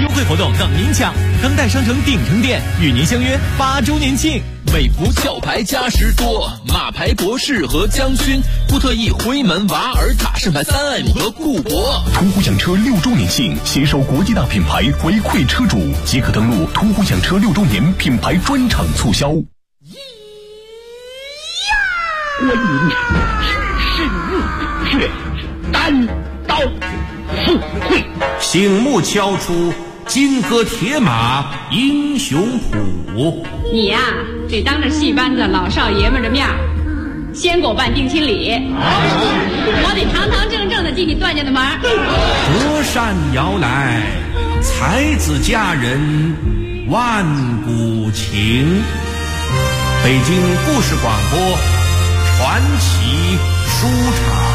优惠活动等您抢！当代商城鼎城店与您相约8周年庆。 美孚壳牌嘉实多，马牌博士和将军，布特意辉门瓦尔塔盛牌3M 和固博。 途虎养车6周年庆，携手国际大品牌回馈车主，即可登录途虎养车6周年品牌专场促销。 观音是日血单刀赴会， 醒目敲出金戈铁马英雄谱。 你呀，得当着戏班子老少爷们的面先给我办定亲礼，我得堂堂正正的进你段家的门。 隔山遥来，才子佳人万古情。北京故事广播传奇书场。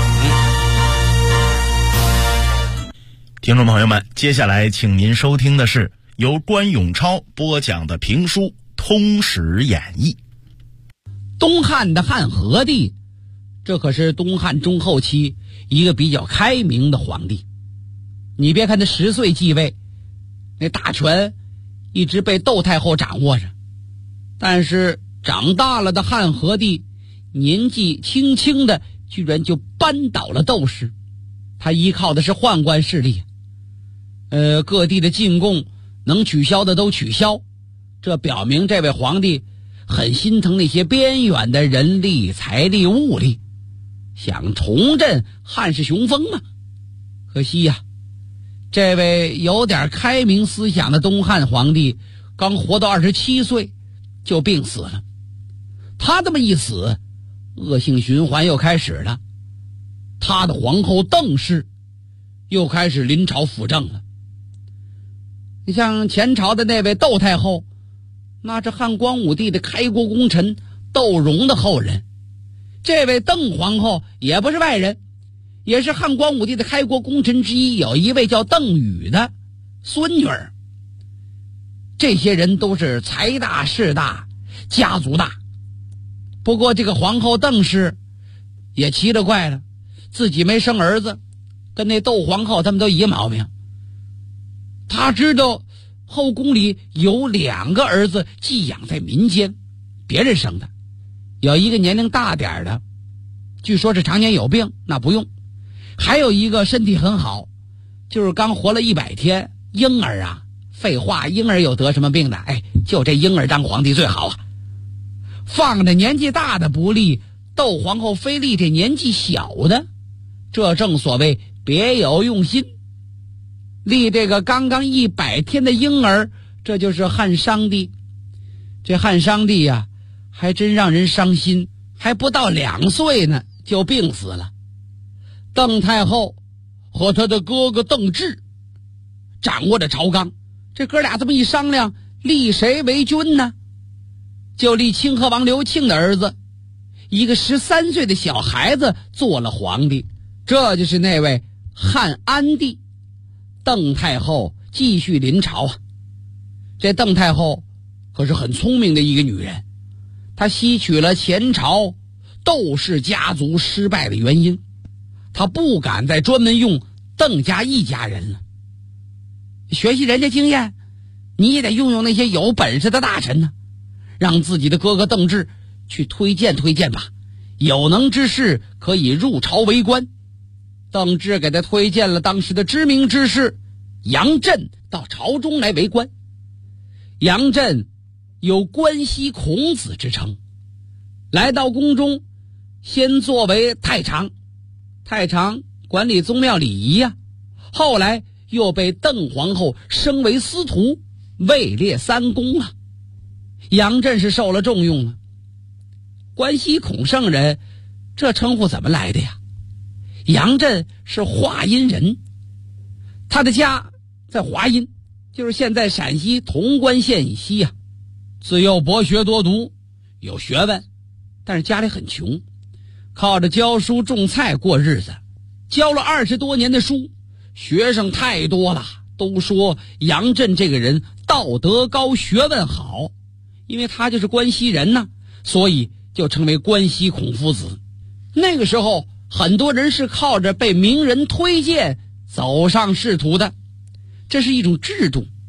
听众朋友们，接下来请您收听的是由关永超播讲的评书《通史演义》。 东汉的汉和帝，这可是东汉中后期一个比较开明的皇帝。你别看他10岁继位，那大权一直被窦太后掌握着，但是长大了的汉和帝年纪轻轻的居然就扳倒了窦氏。他依靠的是宦官势力，各地的进贡能取消的都取消，这表明这位皇帝很心疼那些边远的人力财力物力，想重振汉室雄风啊。可惜呀，这位有点开明思想的东汉皇帝刚活到27岁就病死了。他这么一死，恶性循环又开始了。他的皇后邓氏又开始临朝辅政了。你像前朝的那位窦太后，那是汉光武帝的开国功臣窦融的后人。这位邓皇后也不是外人，也是汉光武帝的开国功臣之一，有一位叫邓禹的孙女儿。这些人都是财大势大，家族大。不过这个皇后邓氏也奇了怪了，自己没生儿子，跟那窦皇后他们都一毛病。他知道后宫里有2个儿子寄养在民间，别人生的，有一个年龄大点的，据说是常年有病，那不用，还有一个身体很好，就是刚活了100天，婴儿啊，废话，婴儿有得什么病的？就这婴儿当皇帝最好啊。放着年纪大的不立，窦皇后非立这年纪小的，这正所谓别有用心。立这个刚刚100天的婴儿，这就是汉商帝。这汉商帝呀，还真让人伤心，还不到2岁呢就病死了。邓太后和他的哥哥邓骘掌握着朝纲，这哥俩这么一商量，立谁为君呢？就立清河王刘庆的儿子，一个13岁的小孩子做了皇帝，这就是那位汉安帝。邓太后继续临朝啊。这邓太后可是很聪明的一个女人，她吸取了前朝窦氏家族失败的原因，她不敢再专门用邓家一家人了。学习人家经验，你也得用那些有本事的大臣呢，让自己的哥哥邓骘去推荐推荐吧，有能之士可以入朝为官。邓骘给他推荐了当时的知名之士杨震到朝中来为官。杨震有关西孔子之称，来到宫中先作为太常，太常管理宗庙礼仪呀，后来又被邓皇后升为司徒，位列3公啊。杨震是受了重用了。关西孔圣人这称呼怎么来的呀？杨震是华阴人，他的家在华阴，就是现在陕西潼关县以西啊。自幼博学多读，有学问，但是家里很穷，靠着教书种菜过日子，教了20多年的书，学生太多了，都说杨震这个人道德高，学问好。因为他就是关西人呢，所以就成为关西孔夫子。那个时候很多人是靠着被名人推荐走上仕途的，这是一种制度。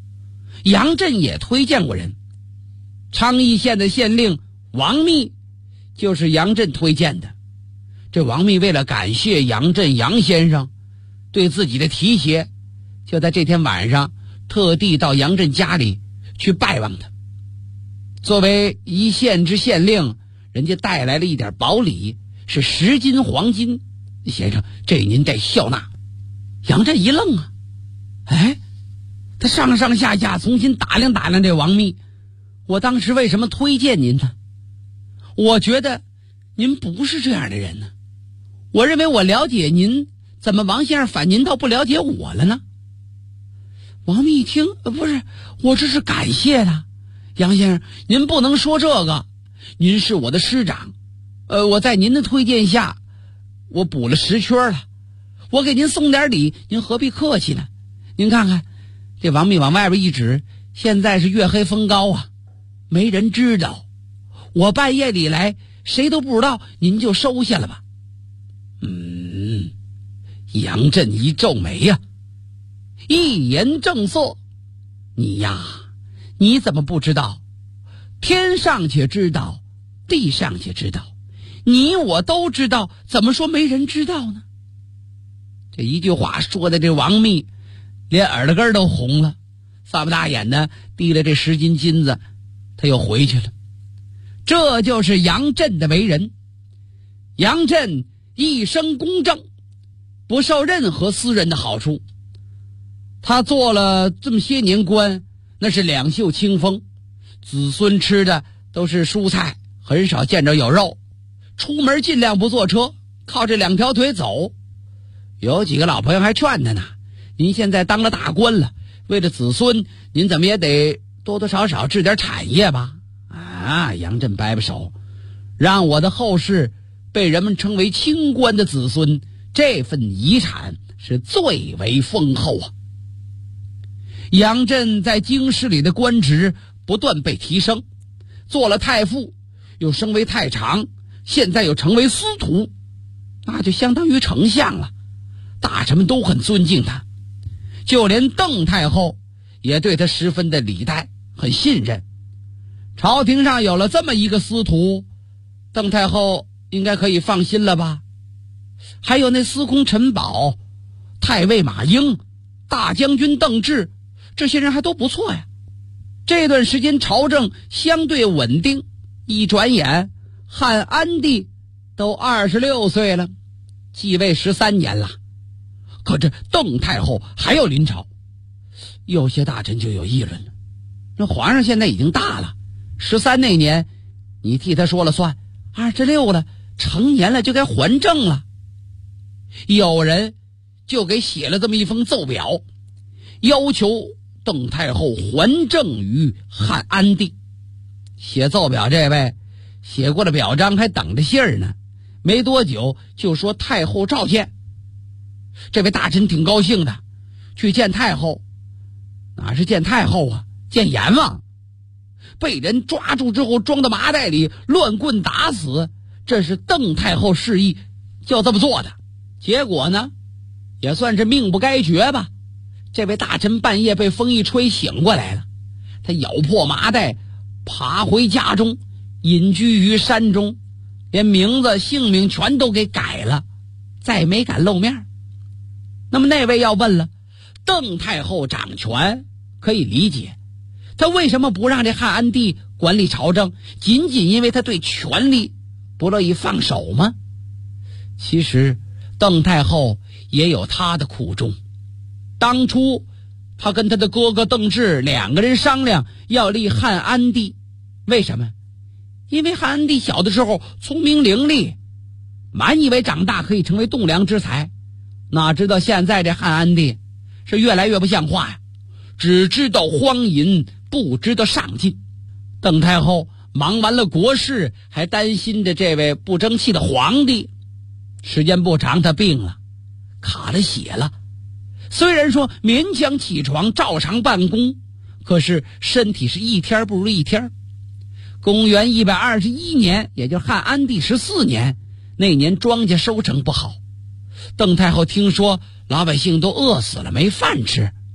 杨震也推荐过人。昌邑县的县令王密就是杨震推荐的。这王密为了感谢杨震杨先生对自己的提携，就在这天晚上特地到杨震家里去拜望他。作为一县之县令，人家带来了一点薄礼，是10斤黄金。先生，这您得笑纳。杨震一愣啊，他上上下下重新打量打量这王密。我当时为什么推荐您呢？我觉得您不是这样的人呢。我认为我了解您，怎么王先生反您倒不了解我了呢？王密一听，不是，我这是感谢他。杨先生，您不能说这个，您是我的师长，我在您的推荐下，我补了10圈了，我给您送点礼，您何必客气呢？您看看，这王密往外边一指，现在是月黑风高啊，没人知道，我半夜里来，谁都不知道，您就收下了吧。杨震一皱眉呀，一言正色，你怎么不知道？天上且知道，地上且知道，你我都知道，怎么说没人知道呢？这一句话说的这王密连耳朵根都红了，撒不大眼的提了这10斤金子，他又回去了。这就是杨震的为人。杨震一生公正，不受任何私人的好处。他做了这么些年官，那是两袖清风，子孙吃的都是蔬菜，很少见着有肉。出门尽量不坐车，靠这2条腿走。有几个老朋友还劝他呢，您现在当了大官了，为了子孙，您怎么也得多多少少置点产业吧。杨震摆摆手，让我的后世被人们称为清官的子孙，这份遗产是最为丰厚啊。杨震在京师里的官职不断被提升，做了太傅，又升为太常，现在又成为司徒，那就相当于丞相了。大臣们都很尊敬他，就连邓太后也对他十分的礼待，很信任。朝廷上有了这么一个司徒，邓太后应该可以放心了吧？还有那司空陈宝、太尉马英、大将军邓志，这些人还都不错呀。这段时间朝政相对稳定，一转眼汉安帝都26岁了，继位13年了。可这邓太后还要临朝，有些大臣就有议论了。那皇上现在已经大了，13那年你替他说了算，26了，成年了就该还政了。有人就给写了这么一封奏表，要求邓太后还政于汉安帝。写奏表这位写过了表彰，还等着信儿呢，没多久就说太后召见。这位大臣挺高兴的，去见太后。哪是见太后啊，见阎王。被人抓住之后装到麻袋里，乱棍打死，这是邓太后示意要这么做的。结果呢，也算是命不该绝吧。这位大臣半夜被风一吹醒过来了，他咬破麻袋，爬回家中，隐居于山中，连名字姓名全都给改了，再没敢露面。那么那位要问了，邓太后掌权可以理解，他为什么不让这汉安帝管理朝政？仅仅因为他对权力不乐意放手吗？其实邓太后也有她的苦衷。当初她跟她的哥哥邓志2个人商量要立汉安帝，为什么？因为汉安帝小的时候聪明伶俐，满以为长大可以成为栋梁之才，哪知道现在这汉安帝是越来越不像话呀，只知道荒淫，不知道上进。邓太后忙完了国事，还担心着这位不争气的皇帝。时间不长，他病了，卡了血了。虽然说勉强起床，照常办公，可是身体是一天不如一天。公元121年，也就是汉安帝14年，那年庄稼收成不好。邓太后听说老百姓都饿死了，没饭吃，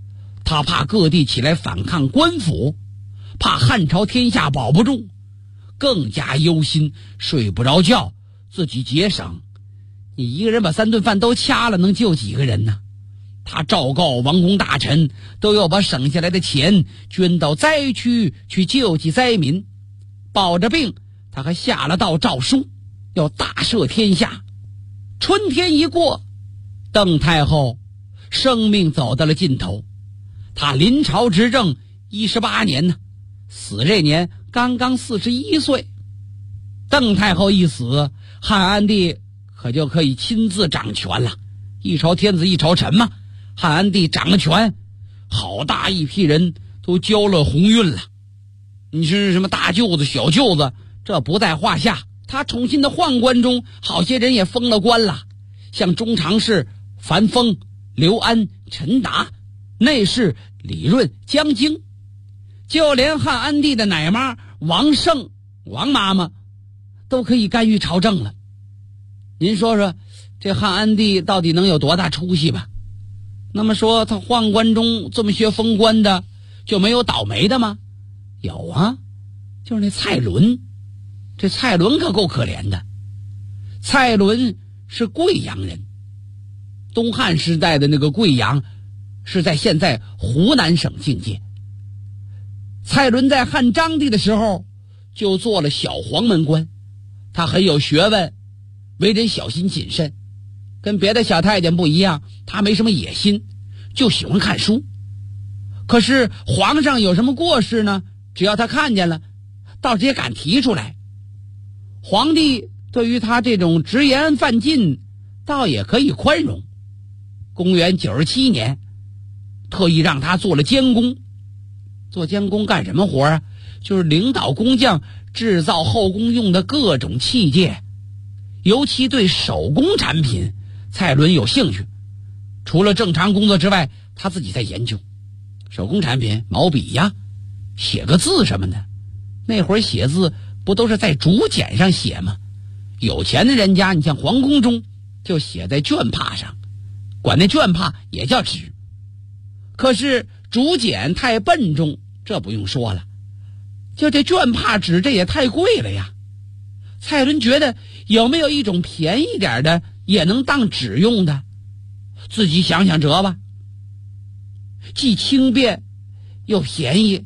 他怕各地起来反抗官府，怕汉朝天下保不住，更加忧心，睡不着觉，自己节省。你一个人把3顿饭都掐了，能救几个人呢？他昭告王公大臣，都要把省下来的钱捐到灾区去救济灾民。保着病，他还下了道诏书，要大赦天下。春天一过，邓太后生命走到了尽头。他临朝执政18年呢，死这年刚刚41岁。邓太后一死，汉安帝可就可以亲自掌权了。一朝天子一朝臣嘛，汉安帝掌了权，好大一批人都交了鸿运了。你是什么大舅子小舅子，这不在话下。他宠信的宦官中，好些人也封了官了，像中常侍樊丰、刘安、陈达，内侍李润、江京，就连汉安帝的奶妈王胜、王妈妈都可以干预朝政了。您说说，这汉安帝到底能有多大出息吧？那么说他宦官中这么些封官的，就没有倒霉的吗？有啊，就是那蔡伦。这蔡伦可够可怜的。蔡伦是贵阳人，东汉时代的那个贵阳是在现在湖南省境界。蔡伦在汉章帝的时候就做了小黄门官，他很有学问，为人小心谨慎，跟别的小太监不一样，他没什么野心，就喜欢看书。可是皇上有什么过失呢？只要他看见了，倒是也敢提出来。皇帝对于他这种直言犯禁，倒也可以宽容。公元97年，特意让他做了监工。做监工干什么活啊？就是领导工匠制造后宫用的各种器械，尤其对手工产品，蔡伦有兴趣。除了正常工作之外，他自己在研究手工产品，毛笔呀，写个字什么的。那会儿写字不都是在竹简上写吗？有钱的人家，你像皇宫中，就写在绢帕上，管那绢帕也叫纸。可是竹简太笨重，这不用说了，就这绢帕纸，这也太贵了呀。蔡伦觉得有没有一种便宜点的也能当纸用的？自己想想辙吧，既轻便又便宜。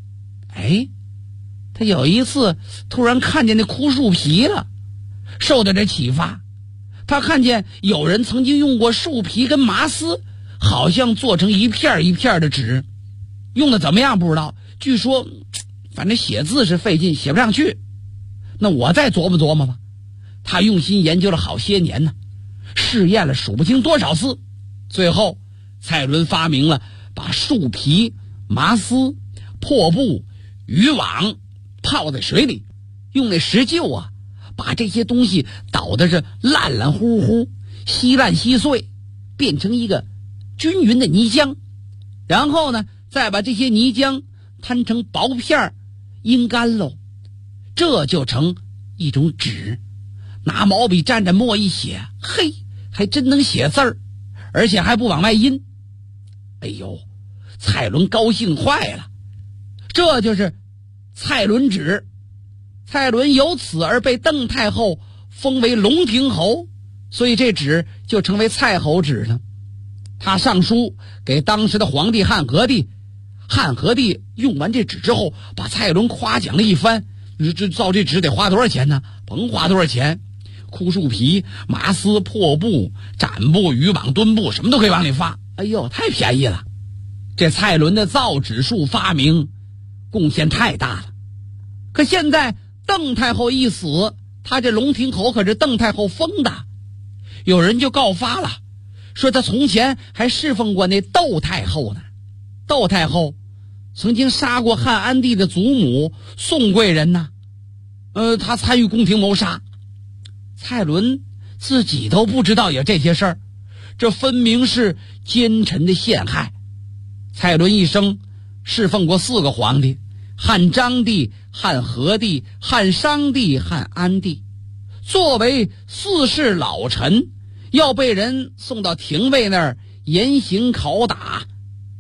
他有一次突然看见那枯树皮了，受到这启发，他看见有人曾经用过树皮跟麻丝，好像做成一片一片的纸，用的怎么样不知道，据说反正写字是费劲，写不上去。那我再琢磨琢磨吧。他用心研究了好些年呢，试验了数不清多少次，最后蔡伦发明了把树皮、麻丝、破布、渔网泡在水里，用那石臼啊，把这些东西捣的是烂烂乎乎，稀烂稀碎，变成一个均匀的泥浆。然后呢，再把这些泥浆摊成薄片，阴干喽，这就成一种纸。拿毛笔蘸着墨一写，嘿，还真能写字儿，而且还不往外阴。哎呦，蔡伦高兴坏了，这就是蔡伦纸。蔡伦由此而被邓太后封为龙亭侯，所以这纸就成为蔡侯纸了。他上书给当时的皇帝汉和帝，汉和帝用完这纸之后，把蔡伦夸奖了一番。这造这纸得花多少钱呢？甭花多少钱，枯树皮、麻丝、破布、展布、渔网、墩布，什么都可以往里发。哎呦，太便宜了！这蔡伦的造纸术发明贡献太大了。可现在邓太后一死，他这龙亭侯可是邓太后封的，有人就告发了，说他从前还侍奉过那窦太后呢。窦太后曾经杀过汉安帝的祖母宋贵人呐，他参与宫廷谋杀。蔡伦自己都不知道有这些事儿，这分明是奸臣的陷害。蔡伦一生侍奉过4个皇帝，汉章帝、汉和帝、汉商帝、汉安帝。作为4世老臣，要被人送到廷尉那儿严刑拷打，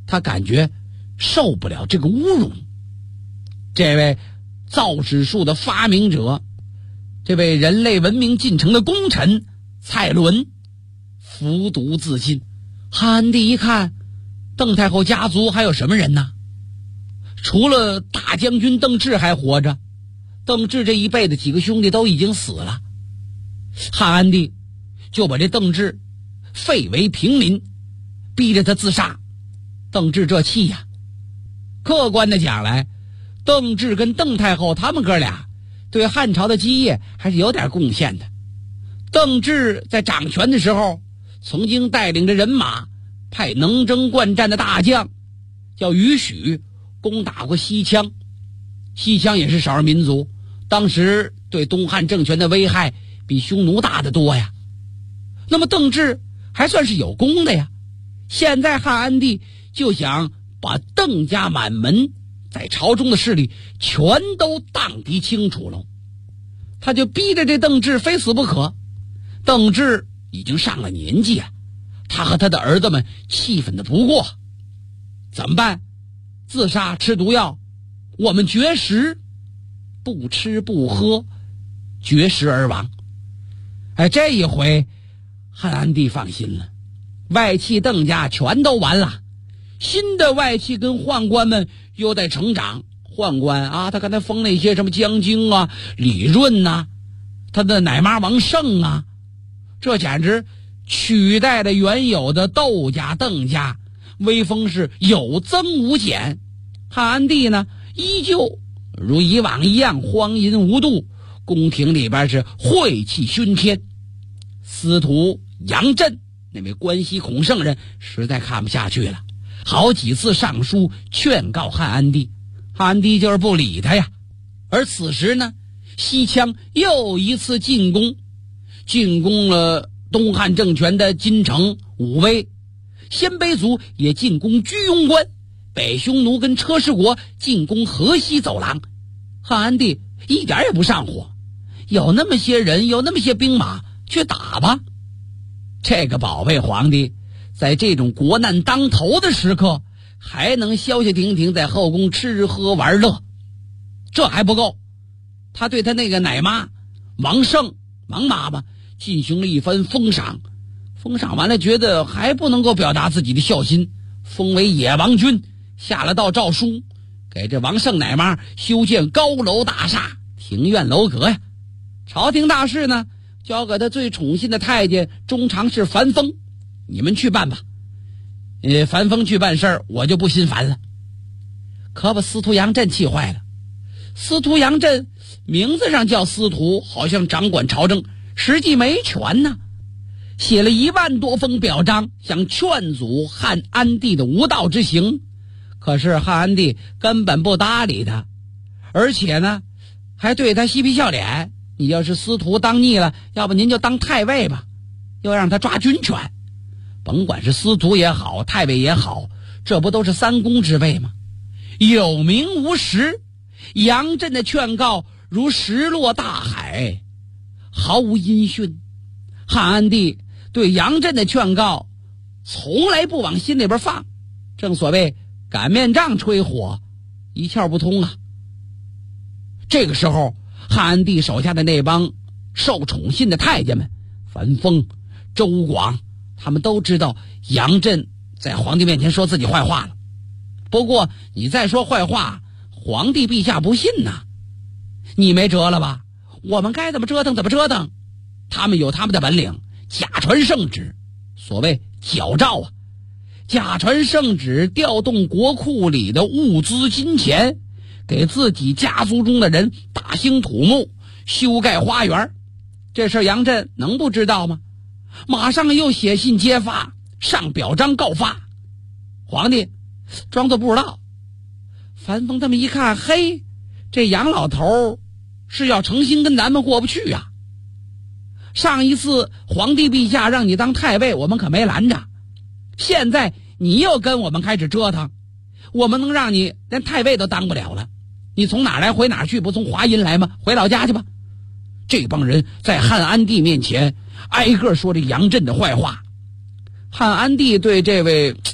他感觉受不了这个侮辱。这位造纸术的发明者，这位人类文明进程的功臣蔡伦服毒自尽。汉安帝一看，邓太后家族还有什么人呢？除了大将军邓骘还活着，邓骘这一辈子几个兄弟都已经死了。汉安帝就把这邓骘废为平民，逼着他自杀。邓骘这气呀，客观的讲来，邓骘跟邓太后他们哥俩对汉朝的基业还是有点贡献的。邓骘在掌权的时候，曾经带领着人马派能征惯战的大将叫于许攻打过西羌。西羌也是少数民族，当时对东汉政权的危害比匈奴大得多呀。那么邓骘还算是有功的呀。现在汉安帝就想把邓家满门在朝中的势力全都荡涤清楚了，他就逼着这邓骘非死不可。邓骘已经上了年纪啊，他和他的儿子们气愤的不过。怎么办？自杀吃毒药？我们绝食，不吃不喝，绝食而亡。这一回汉安帝放心了，外戚邓家全都完了，新的外戚跟宦官们又在成长。宦官啊，他刚才封那些什么江京啊、李润啊，他的奶妈王胜啊，这简直取代了原有的窦家、邓家，威风是有增无减。汉安帝呢，依旧如以往一样荒淫无度，宫廷里边是晦气熏天。司徒杨震那位关西孔圣人实在看不下去了，好几次上书劝告汉安帝，汉安帝就是不理他呀。而此时呢，西羌又一次进攻了东汉政权的京城武威，鲜卑族也进攻居庸关，北匈奴跟车师国进攻河西走廊。汉安帝一点也不上火，有那么些人，有那么些兵马，去打吧。这个宝贝皇帝在这种国难当头的时刻，还能消消停停在后宫吃喝玩乐。这还不够，他对他那个奶妈王胜王妈妈进行了一番封赏，封赏完了觉得还不能够表达自己的孝心，封为野王君，下了道诏书，给这王胜奶妈修建高楼大厦、庭院楼阁呀。朝廷大事呢，交给他最宠信的太监中常侍樊丰，你们去办吧。樊丰去办事儿，我就不心烦了。可把司徒杨震气坏了。司徒杨震名字上叫司徒，好像掌管朝政，实际没权呢。写了1万多封表彰，想劝阻汉安帝的无道之行，可是汉安帝根本不搭理他，而且呢，还对他嬉皮笑脸。你要是司徒当腻了，要不您就当太尉吧，又让他抓军权。甭管是司徒也好，太尉也好，这不都是3公之位吗？有名无实，杨震的劝告如石落大海，毫无音讯。汉安帝对杨震的劝告从来不往心里边放，正所谓擀面杖吹火，一窍不通啊。这个时候，汉安帝手下的那帮受宠信的太监们，樊丰、周广，他们都知道杨震在皇帝面前说自己坏话了。不过你再说坏话，皇帝陛下不信呐，你没辙了吧？我们该怎么折腾怎么折腾。他们有他们的本领，假传圣旨，所谓矫诏啊，假传圣旨调动国库里的物资金钱，给自己家族中的人大兴土木，修盖花园。这事杨震能不知道吗？马上又写信揭发，上表彰告发。皇帝装作不知道。樊丰他们一看，嘿，这杨老头是要诚心跟咱们过不去啊。上一次皇帝陛下让你当太尉，我们可没拦着，现在你又跟我们开始折腾，我们能让你连太尉都当不了了？你从哪来回哪去？不从华阴来吗？回老家去吧。这帮人在汉安帝面前挨个说这杨震的坏话。汉安帝对这位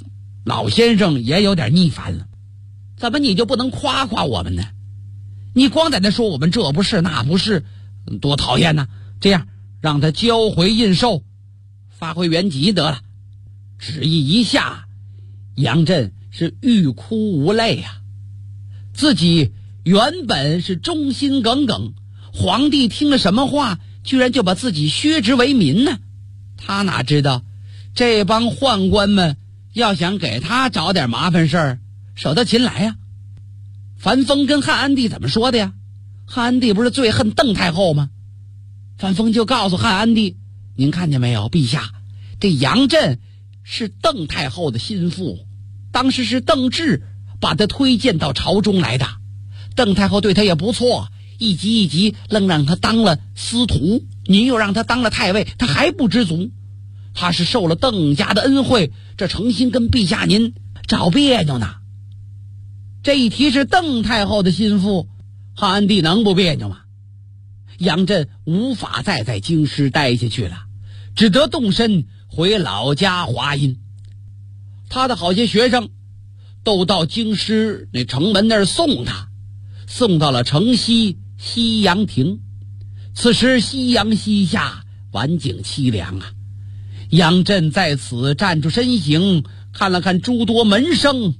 老先生也有点腻烦了，怎么你就不能夸夸我们呢？你光在那说我们这不是那不是，多讨厌呢！这样让他交回印绶，发回原籍得了。旨意一下，杨震是欲哭无泪啊！自己原本是忠心耿耿，皇帝听了什么话，居然就把自己削职为民呢？他哪知道这帮宦官们要想给他找点麻烦事儿，手到擒来呀！樊丰跟汉安帝怎么说的呀？汉安帝不是最恨邓太后吗？樊丰就告诉汉安帝，您看见没有，陛下，这杨震是邓太后的心腹，当时是邓骘把他推荐到朝中来的，邓太后对他也不错，一级一级愣让他当了司徒，您又让他当了太尉，他还不知足，他是受了邓家的恩惠，这诚心跟陛下您找别扭呢。这一提是邓太后的心腹，汉安帝能不别扭吗？杨震无法再在京师待下去了，只得动身回老家华阴。他的好些学生都到京师那城门那儿送他，送到了城西西阳亭。此时夕阳西下，晚景凄凉啊。杨震在此站住身形，看了看诸多门生，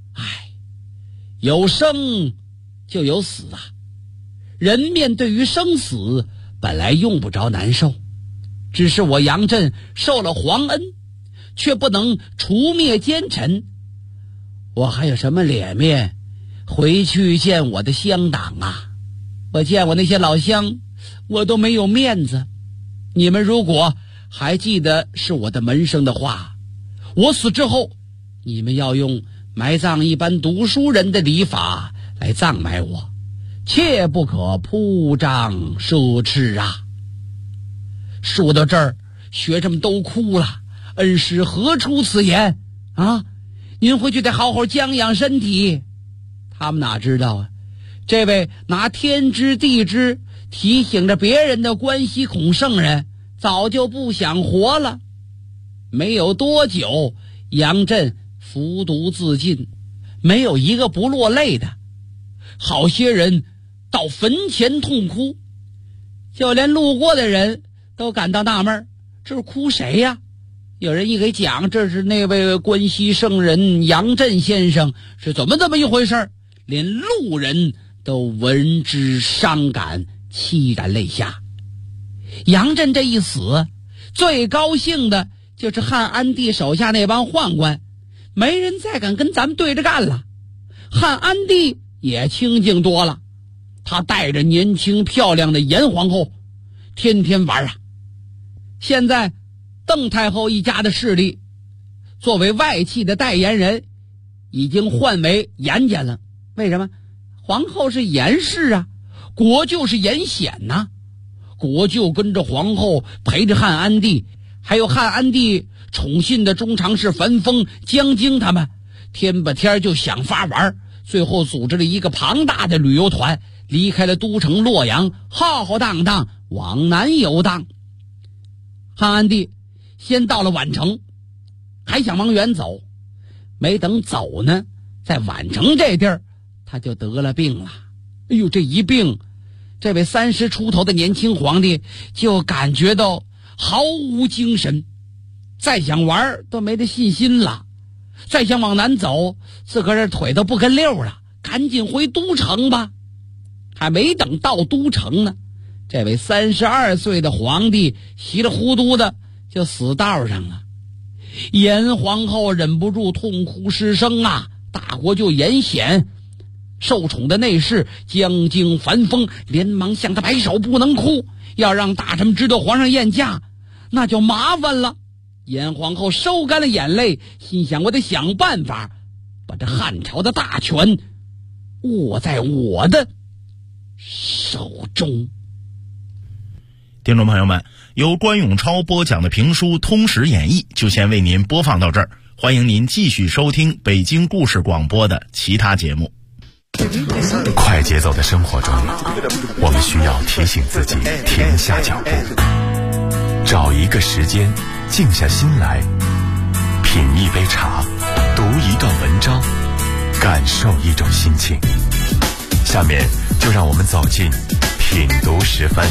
有生就有死啊！人面对于生死，本来用不着难受，只是我杨震受了皇恩，却不能除灭奸臣，我还有什么脸面回去见我的乡党啊？我见我那些老乡，我都没有面子。你们如果还记得是我的门生的话，我死之后，你们要用埋葬一般读书人的礼法来葬埋我，切不可铺张奢侈啊！说到这儿，学生们都哭了。恩师何出此言啊？您回去得好好将养身体。他们哪知道啊，这位拿天知地知提醒着别人的关西孔圣人早就不想活了。没有多久，杨震服毒自尽，没有一个不落泪的。好些人到坟前痛哭，就连路过的人都感到纳闷，这是哭谁呀？有人一给讲，这是那位关西圣人杨震先生，是怎么这么一回事，连路人都闻之伤感，凄然泪下。杨震这一死，最高兴的就是汉安帝手下那帮宦官，没人再敢跟咱们对着干了。汉安帝也清静多了，他带着年轻漂亮的严皇后天天玩啊。现在邓太后一家的势力作为外戚的代言人已经换为严家了。为什么？皇后是严氏啊，国舅是严显呐。国舅跟着皇后陪着汉安帝，还有汉安帝宠信的中常侍樊丰、江京他们，天把天就想法玩，最后组织了一个庞大的旅游团，离开了都城洛阳，浩浩荡荡往南游荡。汉安帝先到了宛城，还想往远走，没等走呢，在宛城这地儿他就得了病了。哎呦，这一病，这位30出头的年轻皇帝就感觉到毫无精神，再想玩都没得信心了，再想往南走，自个儿这腿都不跟溜了，赶紧回都城吧。还没等到都城呢，这位32岁的皇帝稀里糊涂的就死道上了。严皇后忍不住痛哭失声啊！大国舅严显受宠的内侍江京樊丰连忙向他摆手，不能哭，要让大臣知道皇上宴驾，那就麻烦了。严皇后收干了眼泪，心想我得想办法把这汉朝的大权握在我的手中。 听众朋友们，由关永超播讲的评书《通史演义》就先为您播放到这儿，欢迎您继续收听北京故事广播的其他节目。 快节奏的生活中，我们需要提醒自己停下脚步，找一个时间静下心来，品一杯茶，读一段文章，感受一种心情。下面就让我们走进品读时分。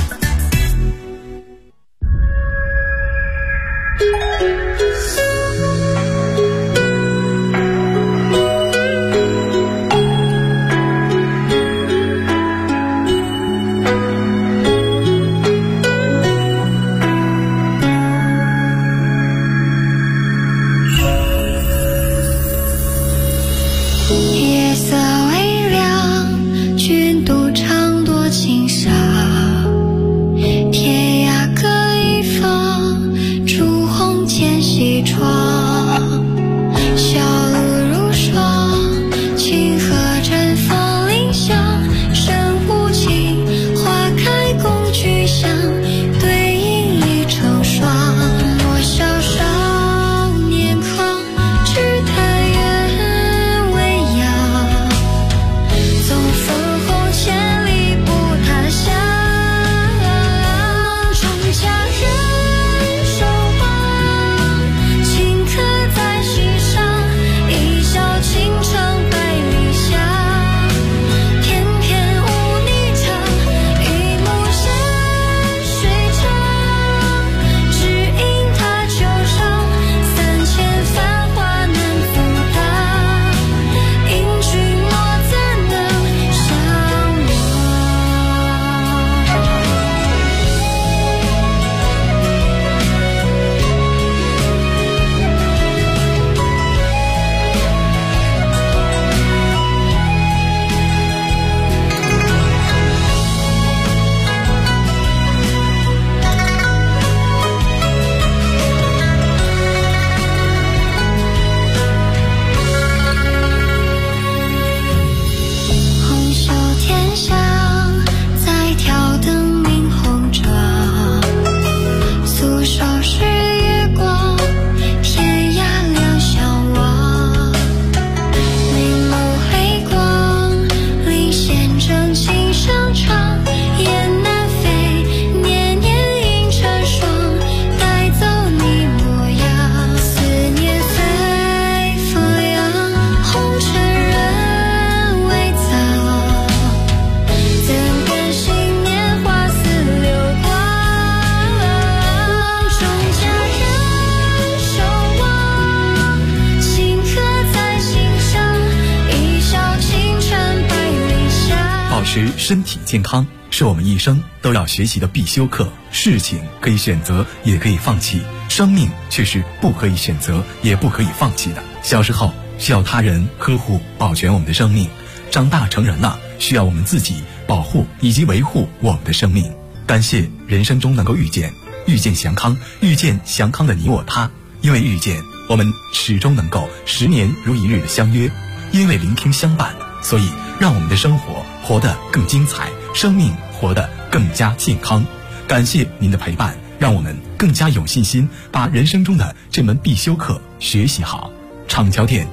身体健康是我们一生都要学习的必修课。事情可以选择，也可以放弃，生命却是不可以选择，也不可以放弃的。小时候需要他人呵护保全我们的生命，长大成人了需要我们自己保护以及维护我们的生命。感谢人生中能够遇见祥康，遇见祥康的你我他。因为遇见，我们始终能够10年如一日的相约；因为聆听相伴，所以让我们的生活活得更精彩，生命活得更加健康。感谢您的陪伴，让我们更加有信心把人生中的这门必修课学习好。厂桥店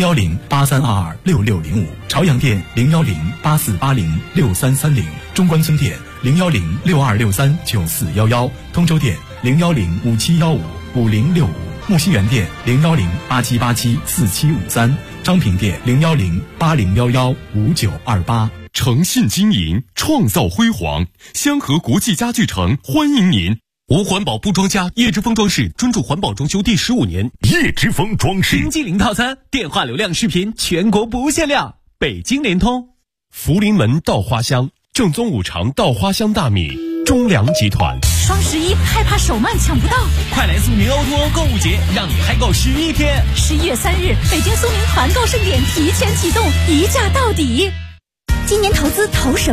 01083226605，朝阳店01084806330，中关村店01062639411，通州店01057155065，木樨园店01087874753，张平店01080115928。 诚信经营，创造辉煌。香河国际家具城欢迎您。 无环保不装家，叶之峰装饰专注环保装修第15年。 叶之峰装饰零机0套餐，电话流量视频全国不限量。北京联通。 福临门稻花香，正宗五常稻花香大米，中粮集团。 双11害怕手慢抢不到， 快来苏宁O2O购物节，让你嗨购11天。 11月3日，北京苏宁团购盛典提前启动，一价到底。今年投资投什么？